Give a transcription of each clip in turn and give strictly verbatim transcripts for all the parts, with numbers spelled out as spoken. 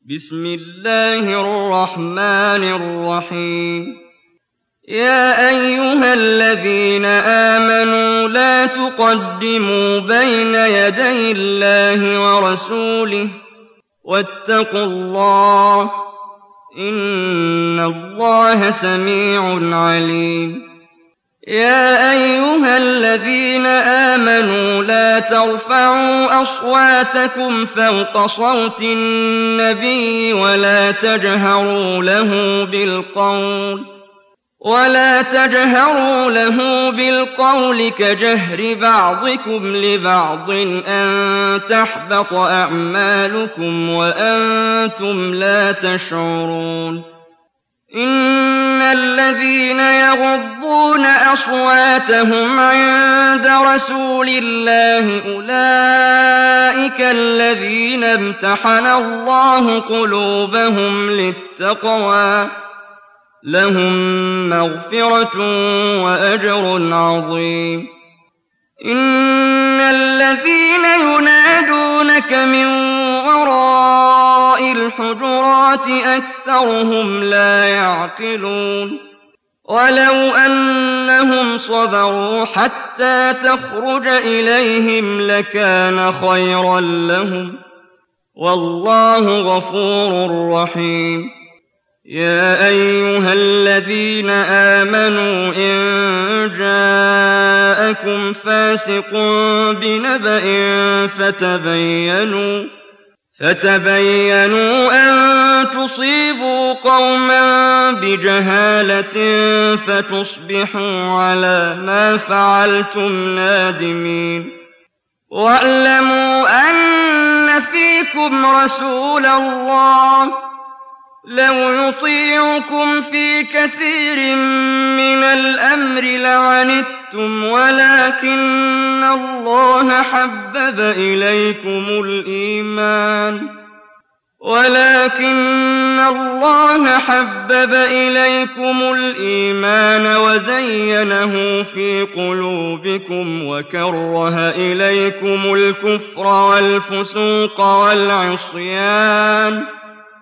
بسم الله الرحمن الرحيم يا أيها الذين آمنوا لا تقدموا بين يدي الله ورسوله واتقوا الله إن الله سميع عليم يا أيها الذين آمنوا لا ترفعوا أصواتكم فوق صوت النبي ولا تجهروا له بالقول ولا تجهروا له بالقول كجهر بعضكم لبعض أن تحبط أعمالكم وأنتم لا تشعرون إن الذين يغضون أصواتهم عند رسول الله أولئك الذين امتحن الله قلوبهم للتقوى لهم مغفرة وأجر عظيم إن الذين ينادونك من وراء الحجرات أكثرهم لا يعقلون ولو أنهم صبروا حتى تخرج إليهم لكان خيرا لهم والله غفور رحيم يا أيها الذين آمنوا إن جاءكم فاسق بنبأ فتبينوا فتبينوا أن تصيبوا قوما بجهالة فتصبحوا على ما فعلتم نادمين واعلموا أن فيكم رسول الله لو يطيعكم في كثير من الأمر لعنتم ولكن الله حبب إليكم الإيمان ولكن الله حبب إليكم الإيمان وزينه في قلوبكم وكره إليكم الكفر والفسوق والعصيان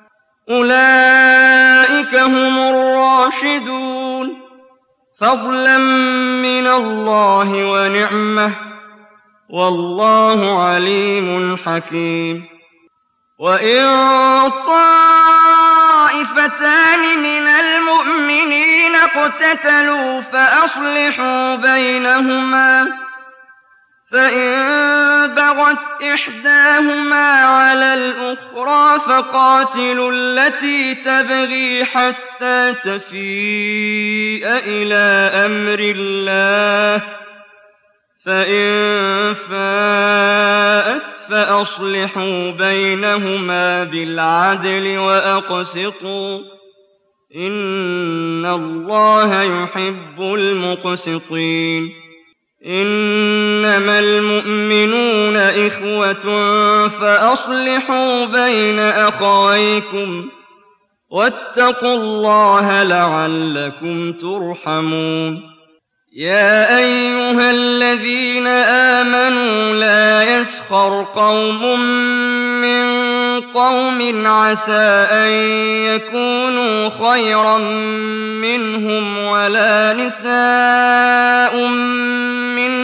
أولئك هم الراشدون فضلا من الله ونعمة والله عليم حكيم وإن طائفتان من المؤمنين اقتتلوا فأصلحوا بينهما فإن بغت إحداهما على الأخرى فقاتلوا التي تبغي حتى تفيء إلى أمر الله فإن فاءت فأصلحوا بينهما بالعدل وأقسطوا إن الله يحب المقسطين إنما المؤمنون إخوة فأصلحوا بين أخويكم واتقوا الله لعلكم ترحمون يا أيها الذين آمنوا لا يسخر قوم من قوم عسى أن يكونوا خيرا منهم ولا نساء من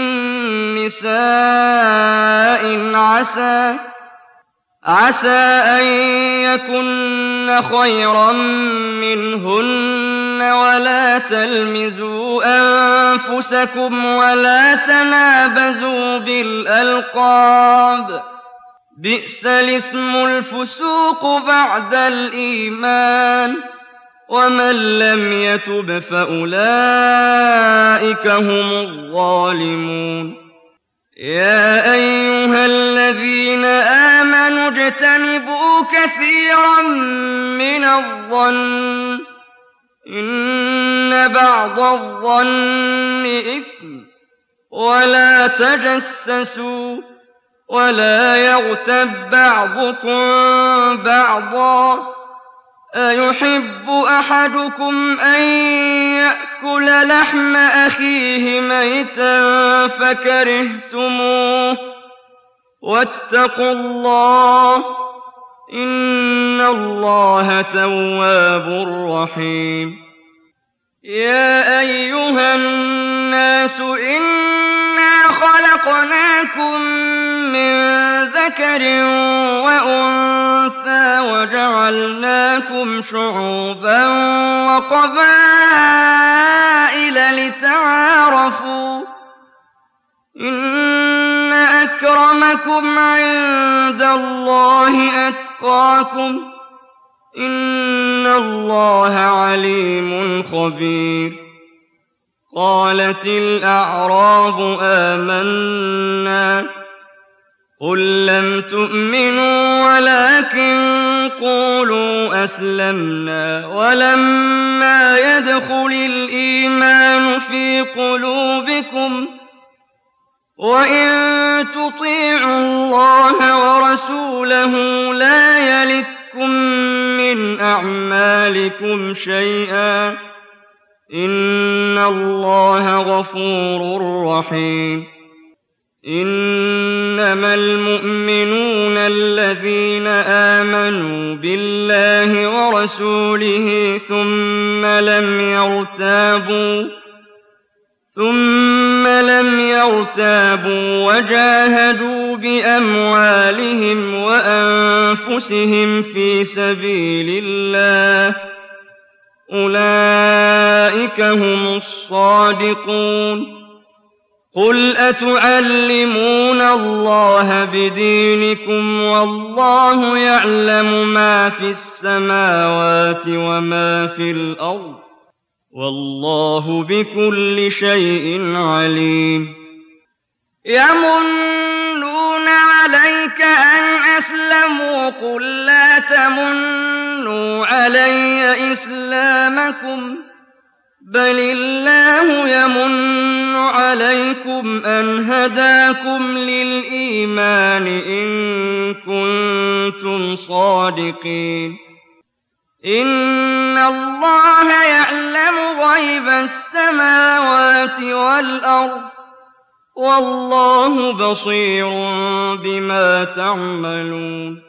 نساء عسى عسى أن يكن خيرا منهن ولا تلمزوا أنفسكم ولا تنابزوا بالألقاب بئس الاسم الفسوق بعد الإيمان ومن لم يتب فأولئك هم الظالمون يا أيها الذين آمنوا اجتنبوا كثيرا من الظن إن بعض الظن إثم ولا تجسسوا ولا يغتب بعضكم بعضا أيحب أحدكم أن يأكل لحم أخيه ميتا فكرهتموه واتقوا الله إن الله تواب رحيم يا أيها الناس إنا خلقناكم من ذكر وأنثى وجعلناكم شعوبا وقبائل لتعارفوا إن أكرمكم عند الله أتقاكم إن الله عليم خبير قالت الأعراب آمنا قل لم تؤمنوا ولكن قولوا أسلمنا ولما يدخل الإيمان في قلوبكم وإن تطيعوا الله ورسوله لا يلتكم من أعمالكم شيئا إن الله غفور رحيم إنما المؤمنون الذين آمنوا بالله ورسوله ثم لم يرتابوا ثم لم يرتابوا وجاهدوا بأموالهم وأنفسهم في سبيل الله أولئك هم الصادقون قل أتعلمون الله بدينكم والله يعلم ما في السماوات وما في الأرض والله بكل شيء عليم يمنون عليك أن أسلموا قل لا تمنوا علي إسلامكم بل الله يمن عليكم أن هداكم للإيمان إن كنتم صادقين إن الله يعلم غيب السماوات والأرض والله بصير بما تعملون